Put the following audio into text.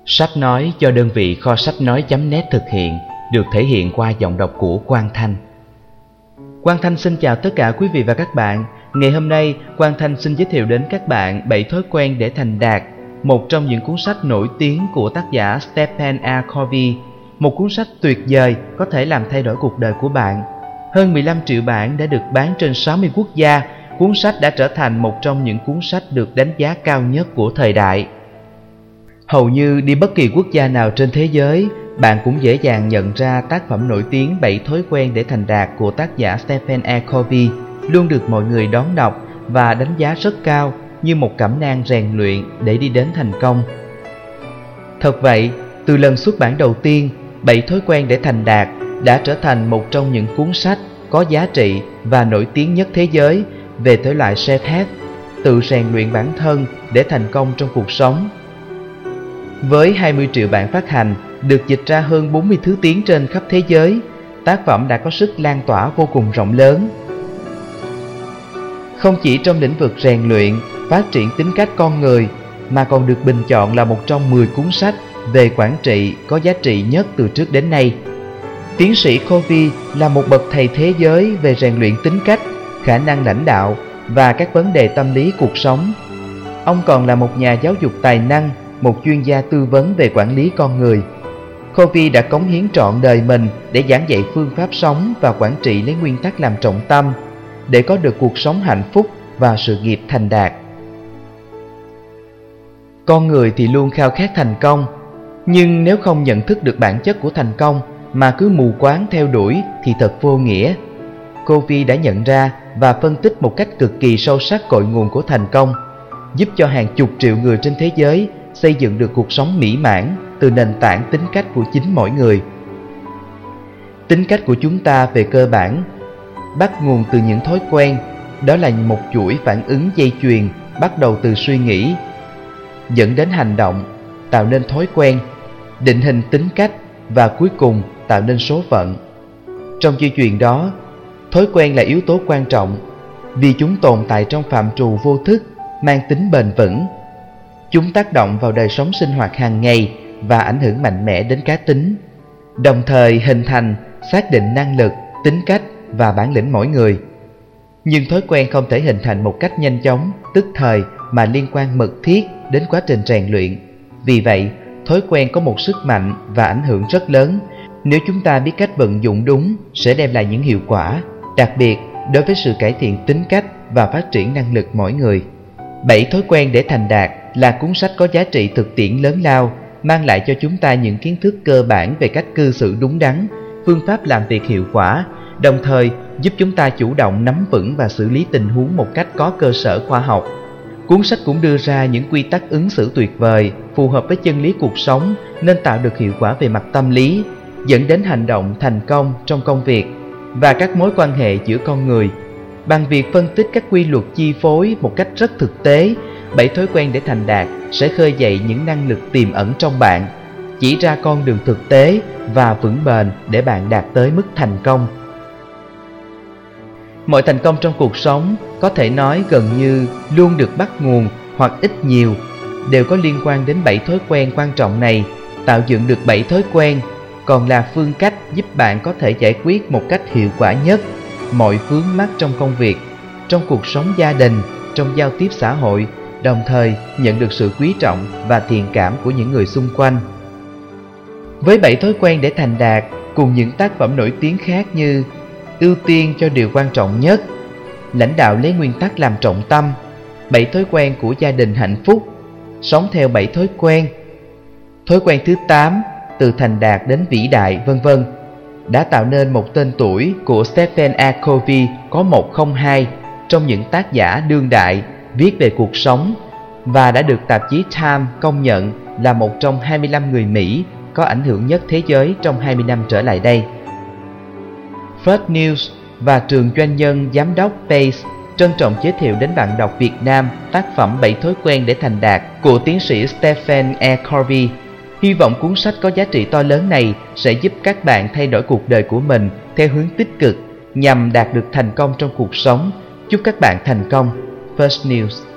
Sách nói do đơn vị kho sách nói.net thực hiện, được thể hiện qua giọng đọc của Quang Thanh. Quang Thanh xin chào tất cả quý vị và các bạn. Ngày hôm nay, Quang Thanh xin giới thiệu đến các bạn 7 thói quen để thành đạt, một trong những cuốn sách nổi tiếng của tác giả Stephen A. Covey. Một cuốn sách tuyệt vời có thể làm thay đổi cuộc đời của bạn. Hơn 15 triệu bản đã được bán trên 60 quốc gia. Cuốn sách đã trở thành một trong những cuốn sách được đánh giá cao nhất của thời đại. Hầu như đi bất kỳ quốc gia nào trên thế giới, bạn cũng dễ dàng nhận ra tác phẩm nổi tiếng 7 thói quen để thành đạt của tác giả Stephen A. Covey luôn được mọi người đón đọc và đánh giá rất cao như một cẩm nang rèn luyện để đi đến thành công. Thật vậy, từ lần xuất bản đầu tiên, 7 thói quen để thành đạt đã trở thành một trong những cuốn sách có giá trị và nổi tiếng nhất thế giới về thể loại self-help, tự rèn luyện bản thân để thành công trong cuộc sống. Với 20 triệu bản phát hành, được dịch ra hơn 40 thứ tiếng trên khắp thế giới, tác phẩm đã có sức lan tỏa vô cùng rộng lớn. Không chỉ trong lĩnh vực rèn luyện, phát triển tính cách con người, mà còn được bình chọn là một trong 10 cuốn sách về quản trị có giá trị nhất từ trước đến nay. Tiến sĩ Covey là một bậc thầy thế giới về rèn luyện tính cách, khả năng lãnh đạo và các vấn đề tâm lý cuộc sống. Ông còn là một nhà giáo dục tài năng, một chuyên gia tư vấn về quản lý con người. Covey đã cống hiến trọn đời mình để giảng dạy phương pháp sống và quản trị lấy nguyên tắc làm trọng tâm, để có được cuộc sống hạnh phúc và sự nghiệp thành đạt. Con người thì luôn khao khát thành công, nhưng nếu không nhận thức được bản chất của thành công mà cứ mù quáng theo đuổi thì thật vô nghĩa. Covey đã nhận ra và phân tích một cách cực kỳ sâu sắc cội nguồn của thành công, giúp cho hàng chục triệu người trên thế giới xây dựng được cuộc sống mỹ mãn từ nền tảng tính cách của chính mỗi người. Tính cách của chúng ta về cơ bản bắt nguồn từ những thói quen, đó là một chuỗi phản ứng dây chuyền bắt đầu từ suy nghĩ, dẫn đến hành động, tạo nên thói quen, định hình tính cách và cuối cùng tạo nên số phận. Trong dây chuyền đó, thói quen là yếu tố quan trọng vì chúng tồn tại trong phạm trù vô thức, mang tính bền vững. Chúng tác động vào đời sống sinh hoạt hàng ngày và ảnh hưởng mạnh mẽ đến cá tính, đồng thời hình thành, xác định năng lực, tính cách và bản lĩnh mỗi người. Nhưng thói quen không thể hình thành một cách nhanh chóng, tức thời mà liên quan mật thiết đến quá trình rèn luyện. Vì vậy, thói quen có một sức mạnh và ảnh hưởng rất lớn. Nếu chúng ta biết cách vận dụng đúng, sẽ đem lại những hiệu quả, đặc biệt đối với sự cải thiện tính cách và phát triển năng lực mỗi người. 7 thói quen để thành đạt là cuốn sách có giá trị thực tiễn lớn lao, mang lại cho chúng ta những kiến thức cơ bản về cách cư xử đúng đắn, phương pháp làm việc hiệu quả, đồng thời giúp chúng ta chủ động nắm vững và xử lý tình huống một cách có cơ sở khoa học. Cuốn sách cũng đưa ra những quy tắc ứng xử tuyệt vời, phù hợp với chân lý cuộc sống nên tạo được hiệu quả về mặt tâm lý, dẫn đến hành động thành công trong công việc và các mối quan hệ giữa con người. Bằng việc phân tích các quy luật chi phối một cách rất thực tế, 7 thói quen để thành đạt sẽ khơi dậy những năng lực tiềm ẩn trong bạn, chỉ ra con đường thực tế và vững bền để bạn đạt tới mức thành công. Mọi thành công trong cuộc sống có thể nói gần như luôn được bắt nguồn hoặc ít nhiều đều có liên quan đến 7 thói quen quan trọng này. Tạo dựng được 7 thói quen còn là phương cách giúp bạn có thể giải quyết một cách hiệu quả nhất mọi vướng mắc trong công việc, trong cuộc sống gia đình, trong giao tiếp xã hội, đồng thời nhận được sự quý trọng và thiện cảm của những người xung quanh. Với 7 thói quen để thành đạt cùng những tác phẩm nổi tiếng khác như Ưu tiên cho điều quan trọng nhất, Lãnh đạo lấy nguyên tắc làm trọng tâm, 7 thói quen của gia đình hạnh phúc, Sống theo 7 thói quen, thói quen thứ 8, từ thành đạt đến vĩ đại, vân vân, đã tạo nên một tên tuổi của Stephen A. Covey có 102 trong những tác giả đương đại viết về cuộc sống và đã được tạp chí Time công nhận là một trong 25 người Mỹ có ảnh hưởng nhất thế giới trong 20 năm trở lại đây. First News và trường doanh nhân giám đốc Pace trân trọng giới thiệu đến bạn đọc Việt Nam tác phẩm 7 thói quen để thành đạt của tiến sĩ Stephen A. Covey. Hy vọng cuốn sách có giá trị to lớn này sẽ giúp các bạn thay đổi cuộc đời của mình theo hướng tích cực nhằm đạt được thành công trong cuộc sống. Chúc các bạn thành công. First News.